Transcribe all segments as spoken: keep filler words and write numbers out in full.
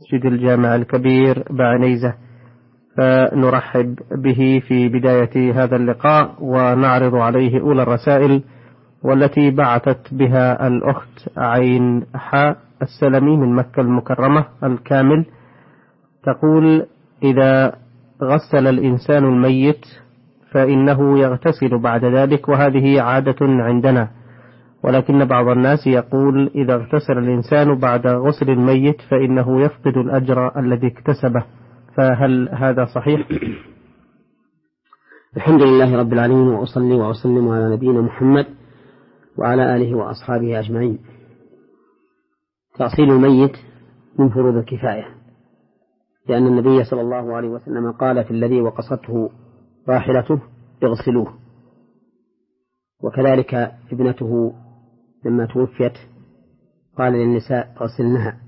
مسجد الجامع الكبير بعنيزة، فنرحب به في بداية هذا اللقاء ونعرض عليه أولى الرسائل، والتي بعثت بها الأخت عين حاء السلمي من مكة المكرمة الكامل، تقول: إذا غسل الإنسان الميت فإنه يغتسل بعد ذلك، وهذه عادة عندنا، ولكن بعض الناس يقول إذا اغتسل الإنسان بعد غسل الميت فإنه يفقد الأجر الذي اكتسبه، فهل هذا صحيح؟ الحمد لله رب العالمين، وأصلي وأسلم على نبينا محمد وعلى آله وأصحابه أجمعين. تغسيل الميت من فروض الكفاية، لأن النبي صلى الله عليه وسلم قال في الذي وقصته راحلته: اغسلوه. وكذلك ابنته لما توفيت قال للنساء: اغسلنها.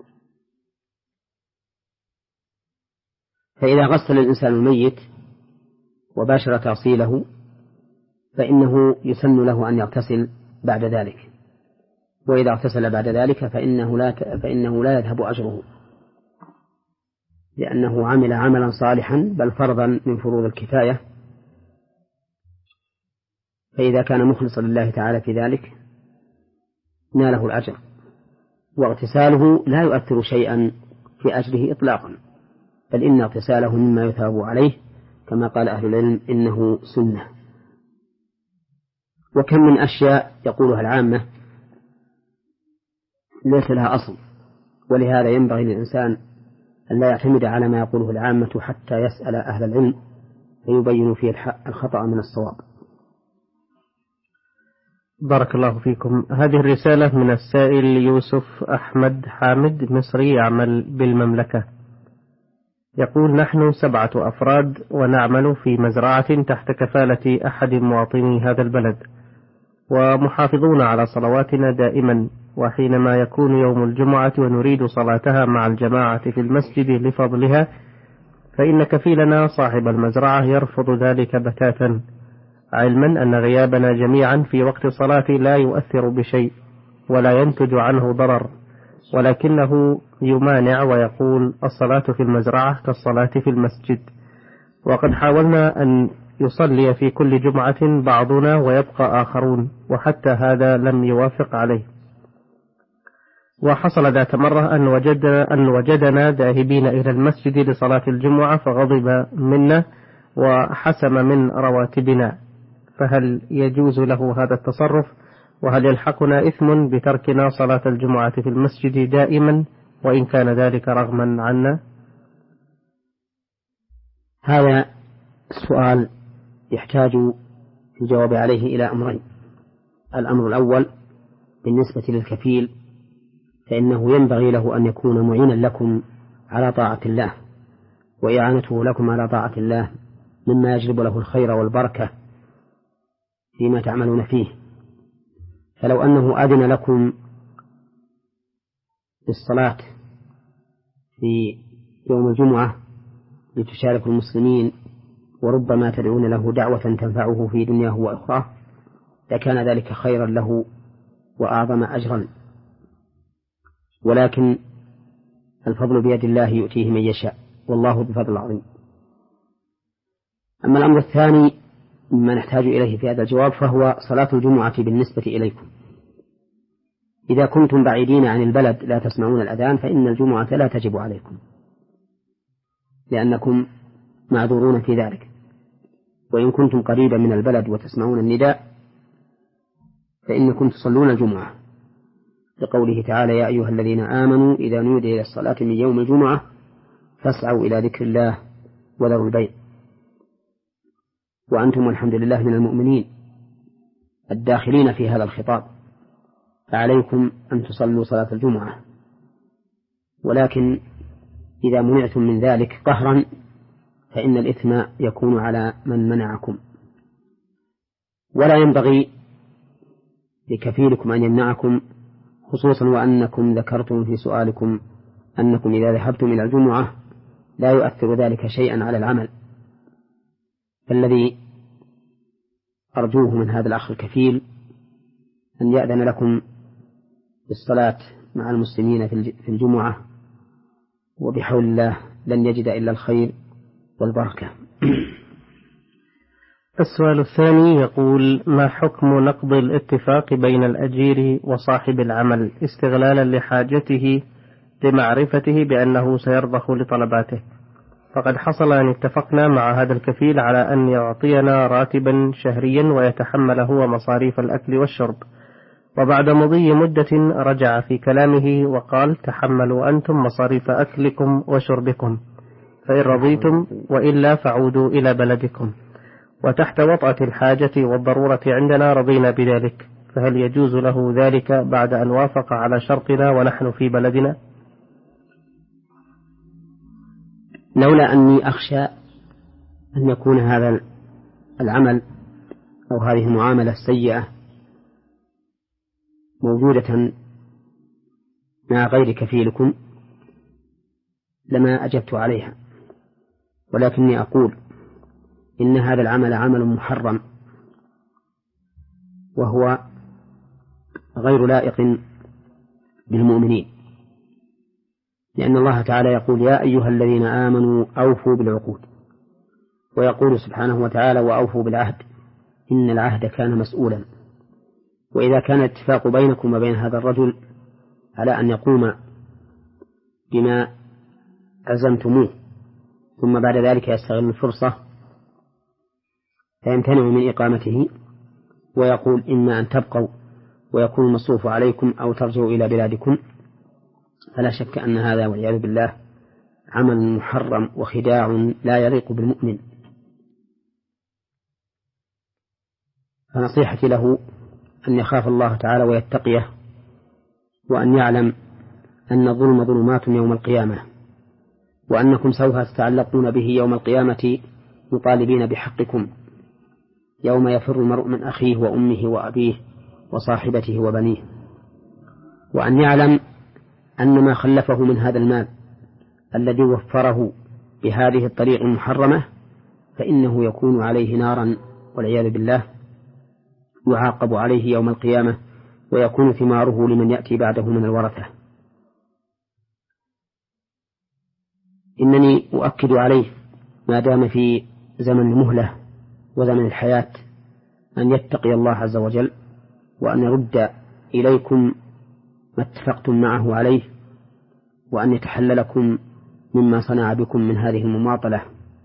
فإذا غسل الإنسان الميت وباشر تغسيله فإنه يسن له أن يغتسل بعد ذلك، وإذا اغتسل بعد ذلك فإنه لا فإنه لا يذهب أجره، لأنه عمل عملا صالحا بل فرضا من فروض الكفاية، فإذا كان مخلصا لله تعالى في ذلك ناله الأجر، واغتساله لا يؤثر شيئا في أجره إطلاقا، بل إن اغتساله مما يثاب عليه، كما قال أهل العلم إنه سنة. وكم من أشياء يقولها العامة ليس لها أصل، ولهذا ينبغي للإنسان أن لا يعتمد على ما يقوله العامة حتى يسأل أهل العلم فيبين فيه الخطأ من الصواب. بارك الله فيكم. هذه الرسالة من السائل يوسف أحمد حامد، مصري يعمل بالمملكة، يقول: نحن سبعة أفراد ونعمل في مزرعة تحت كفالة أحد مواطني هذا البلد، ومحافظون على صلواتنا دائما، وحينما يكون يوم الجمعة ونريد صلاتها مع الجماعة في المسجد لفضلها فإن كفيلنا صاحب المزرعة يرفض ذلك بتاتا، علما أن غيابنا جميعا في وقت الصلاة لا يؤثر بشيء ولا ينتج عنه ضرر، ولكنه يمانع ويقول: الصلاة في المزرعة كالصلاة في المسجد. وقد حاولنا أن يصلي في كل جمعة بعضنا ويبقى آخرون، وحتى هذا لم يوافق عليه. وحصل ذات مرة أن وجدنا, أن وجدنا ذاهبين إلى المسجد لصلاة الجمعة فغضب منا وحسم من رواتبنا، فهل يجوز له هذا التصرف؟ وهل يلحقنا إثم بتركنا صلاة الجمعة في المسجد دائما وإن كان ذلك رغما عنا؟ هذا السؤال يحتاج في الجواب عليه إلى أمرين. الأمر الأول بالنسبة للكفيل، فإنه ينبغي له أن يكون معينا لكم على طاعة الله، وإعانته لكم على طاعة الله مما يجلب له الخير والبركة فيما تعملون فيه. فلو أنه أذن لكم بالصلاة في يوم الجمعة لتشاركوا المسلمين وربما تدعون له دعوة تنفعه في دنياه وأخراه لكان ذلك خيرا له وأعظم أجرا، ولكن الفضل بيد الله يؤتيه من يشاء، والله بفضل عظيم. أما الأمر الثاني مما نحتاج إليه في هذا الجواب فهو صلاة الجمعة بالنسبة إليكم. إذا كنتم بعيدين عن البلد لا تسمعون الأذان فإن الجمعة لا تجب عليكم، لأنكم معذورون في ذلك. وإن كنتم قريبا من البلد وتسمعون النداء فإنكم تصلون الجمعة، لقوله تعالى: يا أيها الذين آمنوا إذا نودي إلى الصلاة من يوم الجمعة فاسعوا إلى ذكر الله وذروا البيع. وأنتم والحمد لله من المؤمنين الداخلين في هذا الخطاب، فعليكم أن تصلوا صلاة الجمعة، ولكن إذا منعتم من ذلك قهرا فإن الإثم يكون على من منعكم، ولا ينبغي لكفيلكم أن يمنعكم، خصوصا وأنكم ذكرتم في سؤالكم أنكم إذا ذهبتم إلى الجمعة لا يؤثر ذلك شيئا على العمل. فالذي أرجوه من هذا الأخ الكفيل أن يأذن لكم بالصلاة مع المسلمين في الجمعة، وبحول الله لن يجد إلا الخير والبركة. السؤال الثاني يقول: ما حكم نقض الاتفاق بين الأجير وصاحب العمل استغلالا لحاجته لمعرفته بأنه سيرضخ لطلباته؟ فقد حصل أن اتفقنا مع هذا الكفيل على أن يعطينا راتبا شهريا ويتحمل هو مصاريف الأكل والشرب، وبعد مضي مدة رجع في كلامه وقال: تحملوا أنتم مصاريف أكلكم وشربكم، فإن رضيتم وإلا فعودوا إلى بلدكم، وتحت وطأة الحاجة والضرورة عندنا رضينا بذلك، فهل يجوز له ذلك بعد أن وافق على شرطنا ونحن في بلدنا؟ لولا أني أخشى أن يكون هذا العمل أو هذه المعاملة السيئة موجودة مع غير كفيلكم لما أجبت عليها، ولكني أقول إن هذا العمل عمل محرم وهو غير لائق بالمؤمنين، لأن الله تعالى يقول: يا أيها الذين آمنوا أوفوا بالعقود، ويقول سبحانه وتعالى: وأوفوا بالعهد إن العهد كان مسؤولا. وإذا كان الاتفاق بينكم وبين هذا الرجل على أن يقوم بما عزمتموه ثم بعد ذلك يستغل الفرصة فيمتنع من إقامته ويقول: إما أن تبقوا ويكون المصروف عليكم أو ترجعوا إلى بلادكم، فلا شك أن هذا والعياذ بالله عمل محرم وخداع لا يليق بالمؤمن. فنصيحتي له أن يخاف الله تعالى ويتقيه، وأن يعلم أن الظلم ظلمات يوم القيامة، وأنكم سوف تتعلقون به يوم القيامة مطالبين بحقكم، يوم يفر المرء من أخيه وأمه وأبيه وصاحبته وبنيه. وأن يعلم أن ما خلفه من هذا المال الذي وفره بهذه الطريق المحرمة فإنه يكون عليه نارا والعياذ بالله، يعاقب عليه يوم القيامة ويكون ثماره لمن يأتي بعده من الورثة. إنني أؤكد عليه ما دام في زمن المهلة وزمن الحياة أن يتقي الله عز وجل، وأن يرد إليكم ما اتفقتم معه عليه، وأن يتحللكم مما صنع بكم من هذه المماطلة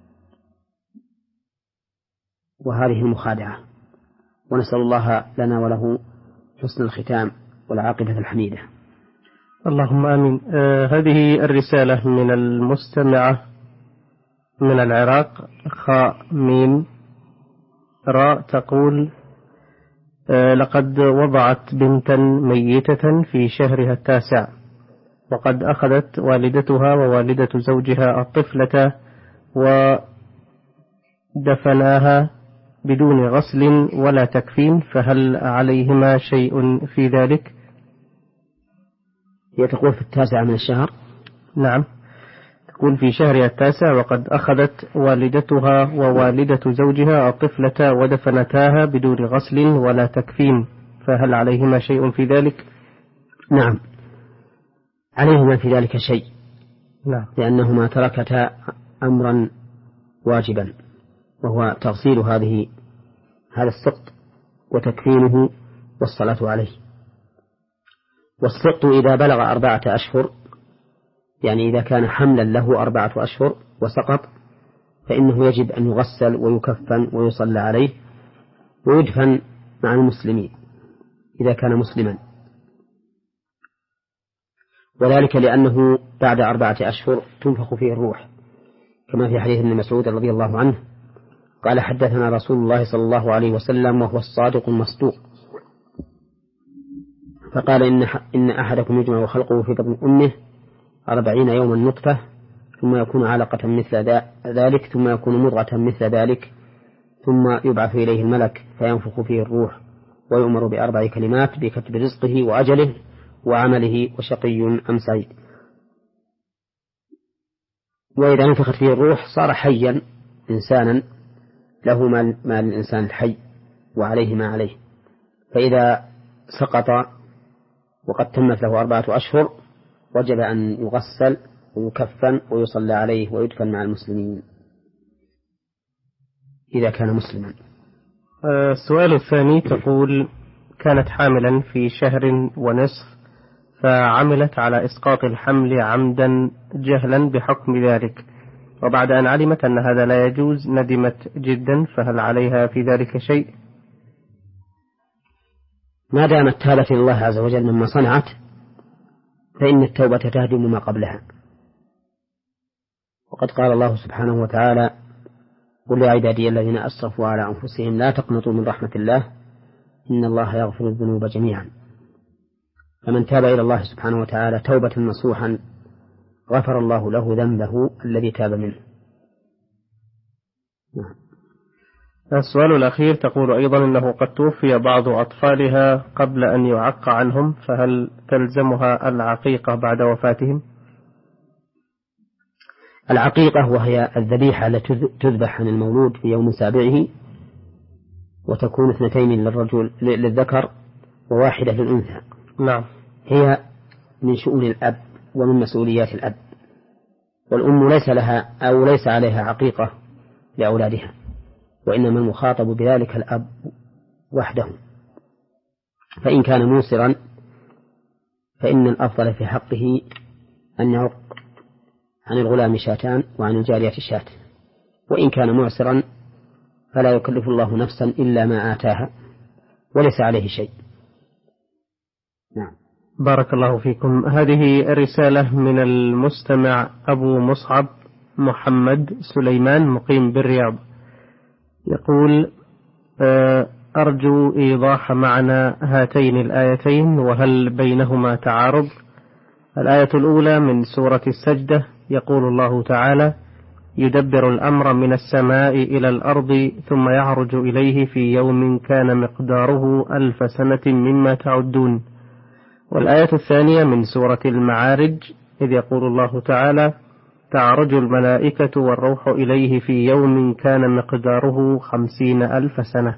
وهذه المخادعة. ونسأل الله لنا وله حسن الختام والعاقبة الحميدة. اللهم آمين. آه هذه الرسالة من المستمعة من العراق، خاء ميم راء، تقول: آه لقد وضعت بنتا ميتة في شهرها التاسع، وقد أخذت والدتها ووالدة زوجها الطفلة ودفناها بدون غسل ولا تكفين، فهل عليهما شيء في ذلك؟ هي تقول في التاسع من الشهر. نعم، تقول في شهرها التاسع وقد أخذت والدتها ووالدة زوجها الطفلة ودفنتاها بدون غسل ولا تكفين، فهل عليهما شيء في ذلك؟ نعم، عليهما في ذلك شيء. نعم. لأنهما تركتا أمرا واجبا، وهو تغسيل هذه هذا السقط وتكفينه والصلاة عليه. والسقط إذا بلغ أربعة أشهر، يعني إذا كان حملا له أربعة أشهر وسقط، فإنه يجب أن يغسل ويكفن ويصلى عليه ويدفن مع المسلمين إذا كان مسلما، وذلك لأنه بعد أربعة أشهر تنفخ فيه الروح، كما في حديث ابن مسعود رضي الله عنه قال: حدثنا رسول الله صلى الله عليه وسلم وهو الصادق المصدوق، فقال: إن, إن أحدكم يجمع خلقه في بطن أمه أربعين يوما نطفة، ثم يكون علقة مثل ذلك، ثم يكون مضغة مثل ذلك، ثم يبعث إليه الملك فينفخ فيه الروح ويؤمر بأربع كلمات بكتب رزقه وأجله وعمله وشقي أم سعيد. وإذا نفخت فيه الروح صار حيا إنسانا له ما, ما للإنسان الحي وعليه ما عليه. فإذا سقط وقد تمت له أربعة أشهر وجب أن يغسل ويكفن ويصلى عليه ويدفن مع المسلمين إذا كان مسلما. السؤال الثاني تقول: كانت حاملا في شهر ونصف فعملت على إسقاط الحمل عمدا جهلا بحكم ذلك، وبعد أن علمت أن هذا لا يجوز ندمت جدا، فهل عليها في ذلك شيء؟ ما دامت تابت إلى الله عز وجل مما صنعت فإن التوبة تهدم ما قبلها، وقد قال الله سبحانه وتعالى: قل يا عبادي الذين أسرفوا على أنفسهم لا تقنطوا من رحمة الله إن الله يغفر الذنوب جميعا. فمن تاب إلى الله سبحانه وتعالى توبة نصوحا غفر الله له ذنبه الذي تاب منه. السؤال الأخير تقول أيضا أنه قد توفي بعض أطفالها قبل أن يعق عنهم، فهل تلزمها العقيقة بعد وفاتهم؟ العقيقة وهي الذبيحة التي تذبح عن المولود في يوم سابعه، وتكون اثنتين للرجل للذكر وواحدة للأنثى. نعم. هي من شؤون الأب ومن مسؤوليات الأب، والأم ليس لها أو ليس عليها عقيقة لأولادها، وإنما المخاطب بذلك الأب وحده. فإن كان موسرا فإن الأفضل في حقه أن يعق عن الغلام شاتان وعن الجارية شات، وإن كان معسرا فلا يكلف الله نفسا إلا ما آتاها وليس عليه شيء. نعم. بارك الله فيكم. هذه الرسالة من المستمع أبو مصعب محمد سليمان مقيم بالرياض، يقول: أرجو إيضاح معنى هاتين الآيتين وهل بينهما تعارض. الآية الأولى من سورة السجدة يقول الله تعالى: يدبر الأمر من السماء إلى الأرض ثم يعرج إليه في يوم كان مقداره ألف سنة مما تعدون. والآية الثانية من سورة المعارج إذ يقول الله تعالى: تعرج الملائكة والروح إليه في يوم كان مقداره خمسين ألف سنة.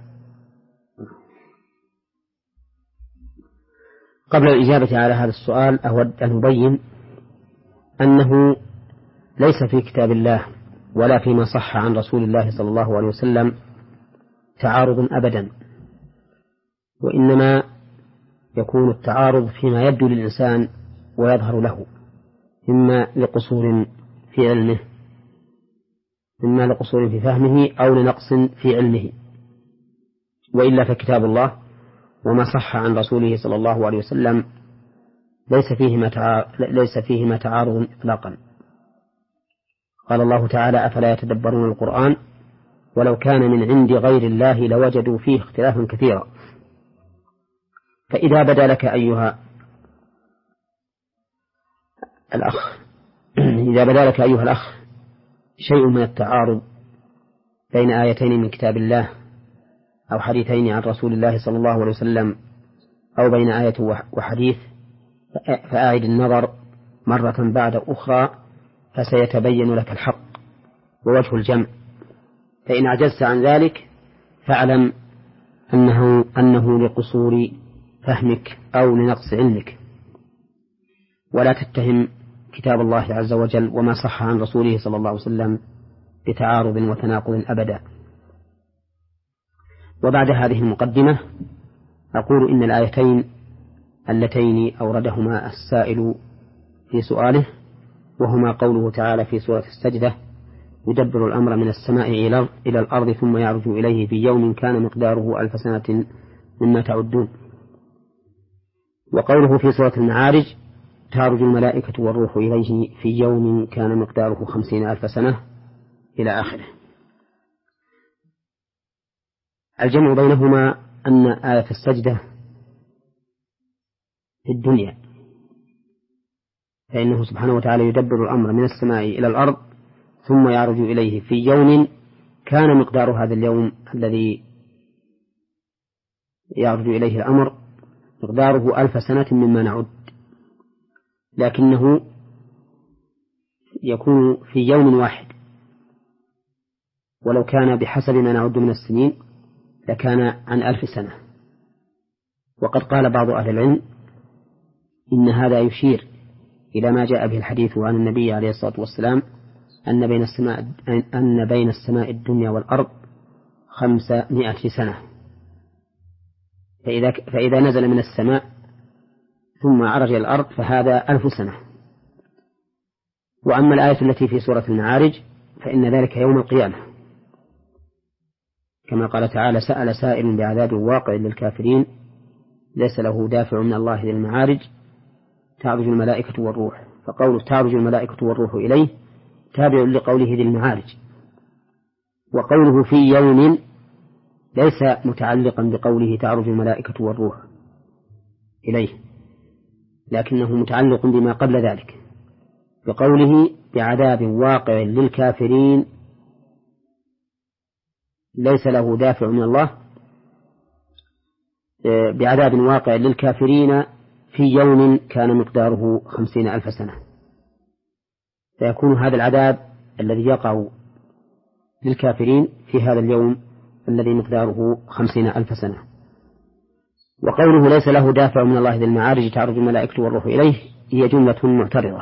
قبل الإجابة على هذا السؤال أود أن أبين أنه ليس في كتاب الله ولا فيما صح عن رسول الله صلى الله عليه وسلم تعارض أبدا، وإنما يكون التعارض فيما يبدو للإنسان ويظهر له، إما لقصور في علمه إما لقصور في فهمه أو لنقص في علمه، وإلا فكتاب الله وما صح عن رسوله صلى الله عليه وسلم ليس فيهما تعارض, ليس فيهما تعارض إطلاقا. قال الله تعالى: أفلا يتدبرون القرآن ولو كان من عند غير الله لوجدوا فيه اختلافا كثيرا. فإذا بدا لك أيها الأخ إذا بدا لك أيها الأخ شيء من التعارض بين آيتين من كتاب الله أو حديثين عن رسول الله صلى الله عليه وسلم أو بين آية وحديث، فأعد النظر مرة بعد أخرى فسيتبين لك الحق ووجه الجمع. فإن عجزت عن ذلك فاعلم أنه, أنه لقصور فهمك أو لنقص علمك، ولا تتهم كتاب الله عز وجل وما صح عن رسوله صلى الله عليه وسلم بتعارض وتناقض أبدا. وبعد هذه المقدمة أقول إن الآيتين اللتين أوردهما السائل في سؤاله، وهما قوله تعالى في سورة السجدة: يدبر الأمر من السماء إلى الأرض ثم يعرج إليه في يوم كان مقداره ألف سنة مما تعدون، وقوله في سورة المعارج: تعرج الملائكة والروح إليه في يوم كان مقداره خمسين ألف سنة إلى آخره. الجمع بينهما أن آية السجدة في الدنيا، فإنه سبحانه وتعالى يدبر الأمر من السماء إلى الأرض ثم يعرج إليه في يوم كان مقدار هذا اليوم الذي يعرج إليه الأمر مقداره ألف سنة مما نعد، لكنه يكون في يوم واحد، ولو كان بحسب ما نعد من السنين لكان عن ألف سنة. وقد قال بعض أهل العلم إن هذا يشير إلى ما جاء به الحديث عن النبي عليه الصلاة والسلام أن بين السماء أن بين السماء الدنيا والأرض خمسمائة سنة، فإذا فإذا نزل من السماء ثم عرج إلى الأرض فهذا ألف سنة. وأما الآية التي في سورة المعارج فإن ذلك يوم القيامة، كما قال تعالى: سأل سائل بعذاب واقع للكافرين ليس له دافع من الله ذي المعارج تعرج الملائكة والروح. فقوله تعرج الملائكة والروح إليه تابع لقوله ذي المعارج، وقوله في يوم ليس متعلقا بقوله تعرج الملائكة والروح إليه، لكنه متعلق بما قبل ذلك بقوله بعذاب واقع للكافرين ليس له دافع من الله، بعذاب واقع للكافرين في يوم كان مقداره خمسين ألف سنة، فيكون هذا العذاب الذي يقع للكافرين في هذا اليوم الذي مقداره خمسين ألف سنة. وقوله ليس له دافع من الله ذي المعارج تعرج الملائكة والروح إليه هي جملة معترضة،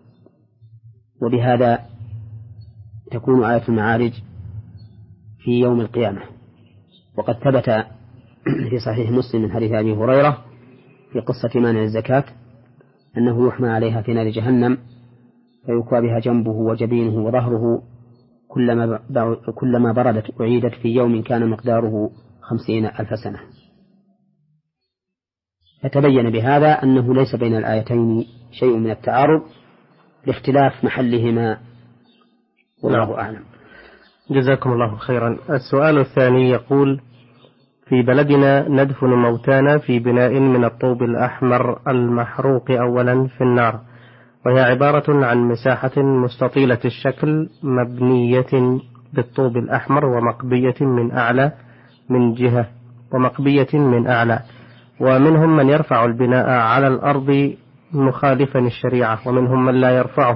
وبهذا تكون آية المعارج في يوم القيامة. وقد ثبت في صحيح مسلم من حديث أبي هريرة في قصة مانع الزكاة أنه يحمى عليها في نار جهنم فيكوى بها جنبه وجبينه وظهره كلما كلما بردت أعيدت في يوم كان مقداره خمسين ألف سنة. فتبين بهذا أنه ليس بين الآيتين شيء من التعارض لاختلاف محلهما، والله أعلم. جزاكم الله خيرا. السؤال الثاني يقول: في بلدنا ندفن موتانا في بناء من الطوب الأحمر المحروق أولا في النار، وهي عبارة عن مساحة مستطيلة الشكل مبنية بالطوب الأحمر ومقبية من أعلى من جهة ومقبية من أعلى، ومنهم من يرفع البناء على الأرض مخالفا الشريعة، ومنهم من لا يرفعه،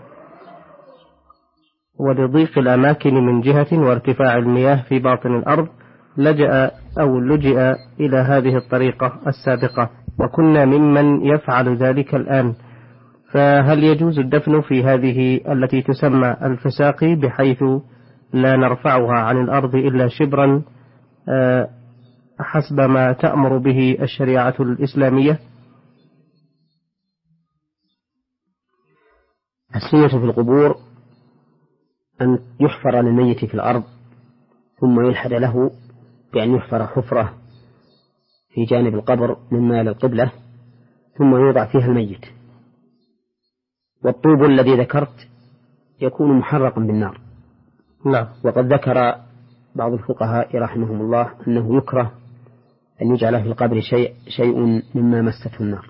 ولضيق الأماكن من جهة وارتفاع المياه في باطن الأرض لجأ أو لجأ إلى هذه الطريقة السابقة، وكنا ممن يفعل ذلك الآن، فهل يجوز الدفن في هذه التي تسمى الفساق بحيث لا نرفعها عن الأرض إلا شبرا حسب ما تأمر به الشريعة الإسلامية؟ السنة في القبور أن يحفر للميت في الأرض ثم يلحد له بأن يحفر حفرة في جانب القبر مما للقبلة ثم يوضع فيها الميت. والطوب الذي ذكرت يكون محرقا بالنار. نعم. وقد ذكر بعض الفقهاء رحمهم الله أنه يكره أن يجعل في القبر شيء, شيء مما مسته النار.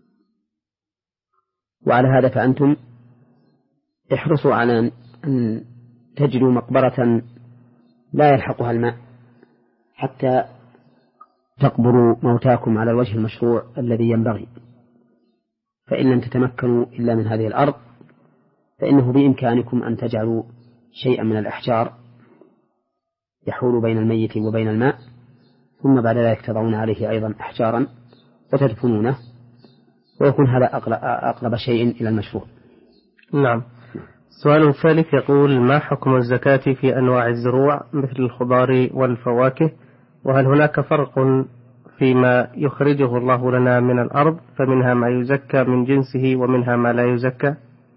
وعلى هذا فأنتم احرصوا على أن تجدوا مقبرة لا يلحقها الماء حتى تقبروا موتاكم على الوجه المشروع الذي ينبغي. فإن لم تتمكنوا إلا من هذه الأرض فإنه بإمكانكم أن تجعلوا شيئا من الأحجار يحول بين الميت وبين الماء، ثم بعد ذلك تضعون عليه أيضا أحجارا وتدفنونه، ويكون هذا أقرب شيء إلى المشروع. نعم. السؤال الثالث يقول: ما حكم الزكاة في أنواع الزروع مثل الخضار والفواكه؟ وهل هناك فرق فيما يخرجه الله لنا من الأرض فمنها ما يزكى من جنسه ومنها ما لا يزكى؟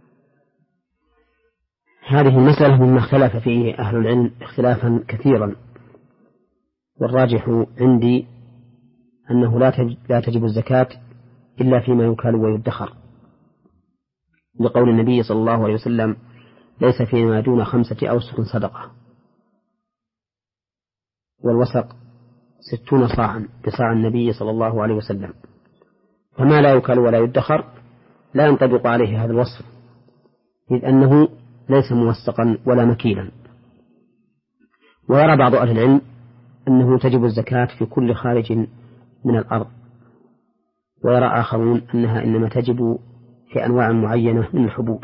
هذه المسألة مما اختلف فيه أهل العلم اختلافا كثيرا، والراجح عندي أنه لا تجب الزكاة إلا فيما يكال ويدخر، لقول النبي صلى الله عليه وسلم: ليس فيما دون خمسة أوسق صدقة. والوسق ستون صاعا بصاع النبي صلى الله عليه وسلم، فما لا يكال ولا يدخر لا ينطبق عليه هذا الوصف، إذ أنه ليس موسقا ولا مكيلا. ويرى بعض أهل العلم أنه تجب الزكاة في كل خارج من الأرض، ويرى آخرون أنها إنما تجب في أنواع معينة من الحبوب،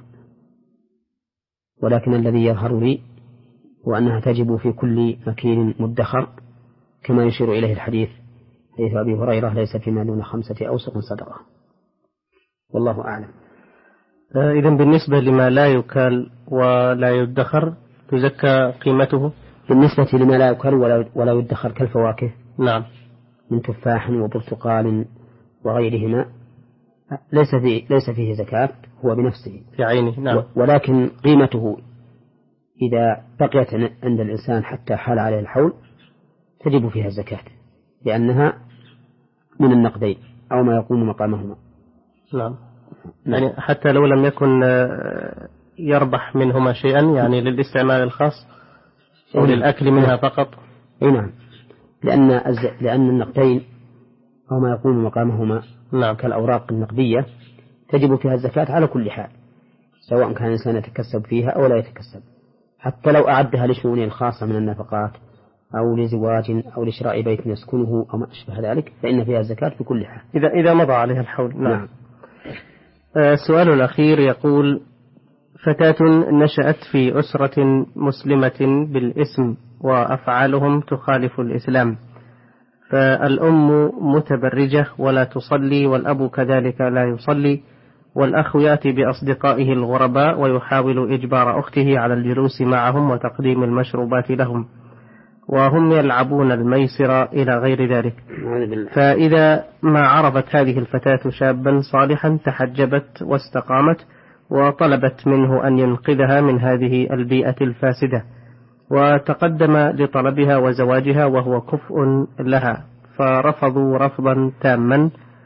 ولكن الذي يظهر لي هو أنها تجب في كل مكين مدخر، كما يشير إليه الحديث حديث أبي هريرة: ليس فيما دون خمسة أوسق صدقة. والله أعلم. إذن بالنسبة لما لا يكال ولا يدخر تزكى قيمته؟ بالنسبة لما لا يكال ولا, ولا يدخر كالفواكه، نعم، من تفاح وبرتقال وغيرهما ليس فيه, ليس فيه زكاة هو بنفسه في عينه، نعم. ولكن قيمته إذا بقيت عند الإنسان حتى حال عليه الحول تجب فيها الزكاة، لأنها من النقدين أو ما يقوم مقامهما. نعم. يعني حتى لو لم يكن يربح منهما شيئا، يعني للاستعمال الخاص أو للأكل منها فقط. نعم، لأن لأن النقدين أو ما يقوم مقامهما نعم. كالأوراق النقدية تجب فيها الزكاة على كل حال، سواء كان الإنسان يتكسب فيها أو لا يتكسب، حتى لو أعدها لشؤونه الخاصة من النفقات أو لزواج أو لشراء بيت يسكنه أو ما أشبه ذلك، فإن فيها الزكاة في كل حال إذا إذا مضى عليها الحول. نعم. نعم. السؤال الأخير يقول: فتاة نشأت في أسرة مسلمة بالاسم وأفعالهم تخالف الإسلام، فالأم متبرجة ولا تصلي، والأب كذلك لا يصلي، والأخ يأتي بأصدقائه الغرباء ويحاول إجبار أخته على الجلوس معهم وتقديم المشروبات لهم، وهم يلعبون الميسر إلى غير ذلك. فإذا ما عرفت هذه الفتاة شابا صالحا تحجبت واستقامت وطلبت منه أن ينقذها من هذه البيئة الفاسدة، وتقدم لطلبها وزواجها وهو كفء لها، فرفضوا رفضا تاما،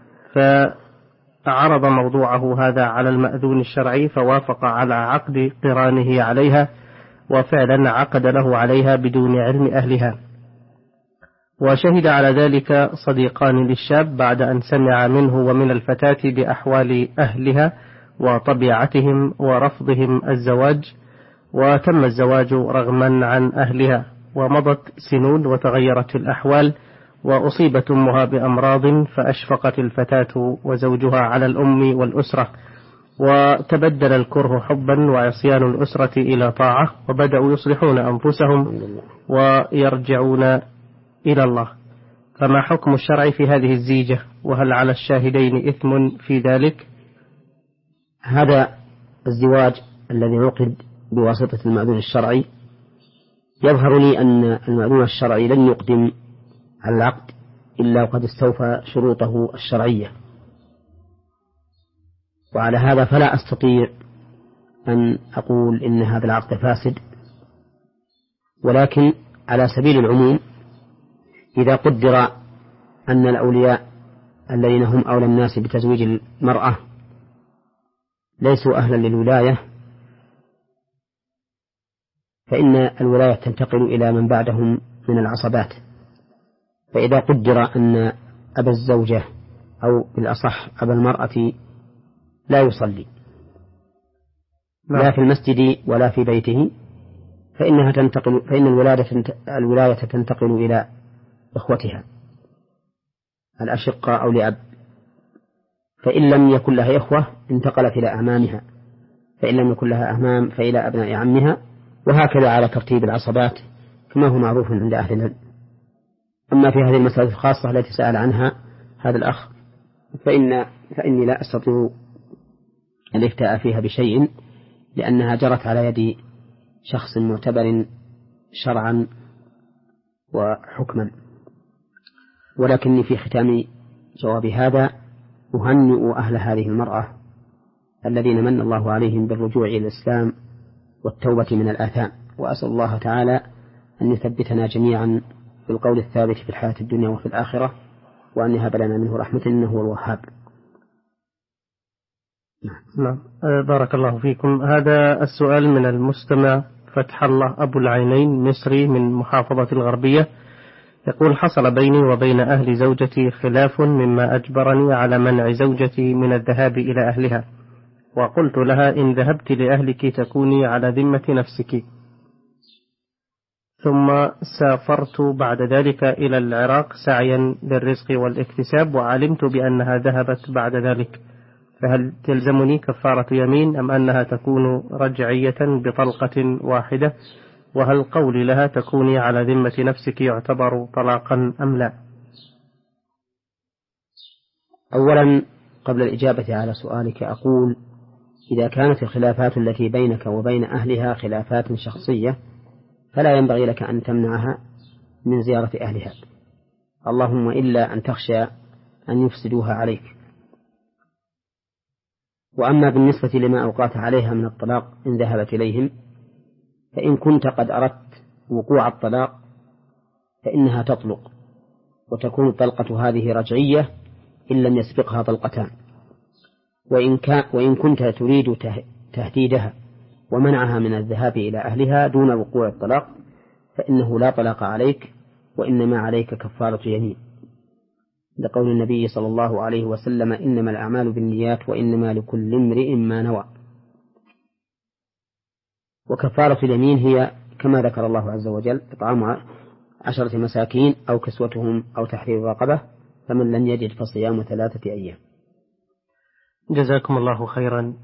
فعرض موضوعه هذا على المأذون الشرعي فوافق على عقد قرانه عليها، وفعلا عقد له عليها بدون علم أهلها، وشهد على ذلك صديقان للشاب بعد أن سمع منه ومن الفتاة بأحوال أهلها وطبيعتهم ورفضهم الزواج، وتم الزواج رغما عن أهلها، ومضت سنون وتغيرت الأحوال، وأصيبت أمها بأمراض فأشفقت الفتاة وزوجها على الأم والأسرة، وتبدل الكره حبا وعصيان الأسرة إلى طاعة، وبدأوا يصلحون أنفسهم ويرجعون إلى الله. فما حكم الشرع في هذه الزيجة؟ وهل على الشاهدين إثم في ذلك؟ هذا الزواج الذي عقد بواسطة المأذون الشرعي يظهر لي أن المأذون الشرعي لن يقدم على العقد إلا وقد استوفى شروطه الشرعية، وعلى هذا فلا أستطيع أن أقول إن هذا العقد فاسد، ولكن على سبيل العموم إذا قدر أن الأولياء الذين هم أولى الناس بتزويج المرأة ليسوا أهلا للولاية، فإن الولاية تنتقل إلى من بعدهم من العصبات. فإذا قدر أن أبا الزوجة أو بالأصح أبا المرأة لا يصلي لا في المسجد ولا في بيته، فإنها تنتقل فإن الولاية تنتقل إلى إخوتها الأشقاء أو لأب، فإن لم يكن لها إخوة انتقلت إلى أعمامها، فإن لم يكن لها أعمام فإلى أبناء عمها، وهكذا على ترتيب العصبات كما هو معروف عند أهل العلم. أما في هذه المسألة الخاصة التي سأل عنها هذا الأخ فإن فإني لا أستطيع الافتاء فيها بشيء، لأنها جرت على يد شخص معتبر شرعا وحكما. ولكني في ختام جواب هذا أهنئ أهل هذه المرأة الذين من الله عليهم بالرجوع إلى الإسلام والتوبة من الآثام، وأسأل الله تعالى أن يثبتنا جميعا في القول الثابت في الحياة الدنيا وفي الآخرة، وأن يهب لنا منه رحمة إنه هو الوهاب. نعم. بارك الله فيكم. هذا السؤال من المستمع فتح الله أبو العينين مصري من محافظة الغربية، يقول: حصل بيني وبين أهل زوجتي خلاف مما أجبرني على منع زوجتي من الذهاب إلى أهلها، وقلت لها: إن ذهبت لأهلك تكوني على ذمة نفسك. ثم سافرت بعد ذلك إلى العراق سعيا للرزق والاكتساب، وعلمت بأنها ذهبت بعد ذلك، فهل تلزمني كفارة يمين أم أنها تكون رجعية بطلقة واحدة؟ وهل قولي لها تكوني على ذمة نفسك يعتبر طلاقا أم لا؟ أولا قبل الإجابة على سؤالك أقول إذا كانت الخلافات التي بينك وبين أهلها خلافات شخصية فلا ينبغي لك أن تمنعها من زيارة أهلها، اللهم إلا أن تخشى أن يفسدوها عليك. وأما بالنسبة لما أوقعت عليها من الطلاق إن ذهبت إليهم، فإن كنت قد أردت وقوع الطلاق فإنها تطلق، وتكون الطلقة هذه رجعية إن لم يسبقها طلقتان. وإن, كان وإن كنت تريد تهديدها ومنعها من الذهاب إلى أهلها دون وقوع الطلاق فإنه لا طلاق عليك، وإنما عليك كفارة يمين، لقول النبي صلى الله عليه وسلم: إنما الأعمال بالنيات وإنما لكل امرئ ما نوى. وكفارة اليمين هي كما ذكر الله عز وجل: إطعام عشرة مساكين أو كسوتهم أو تحرير رقبة، فمن لم يجد فصيام ثلاثة أيام. جزاكم الله خيرا.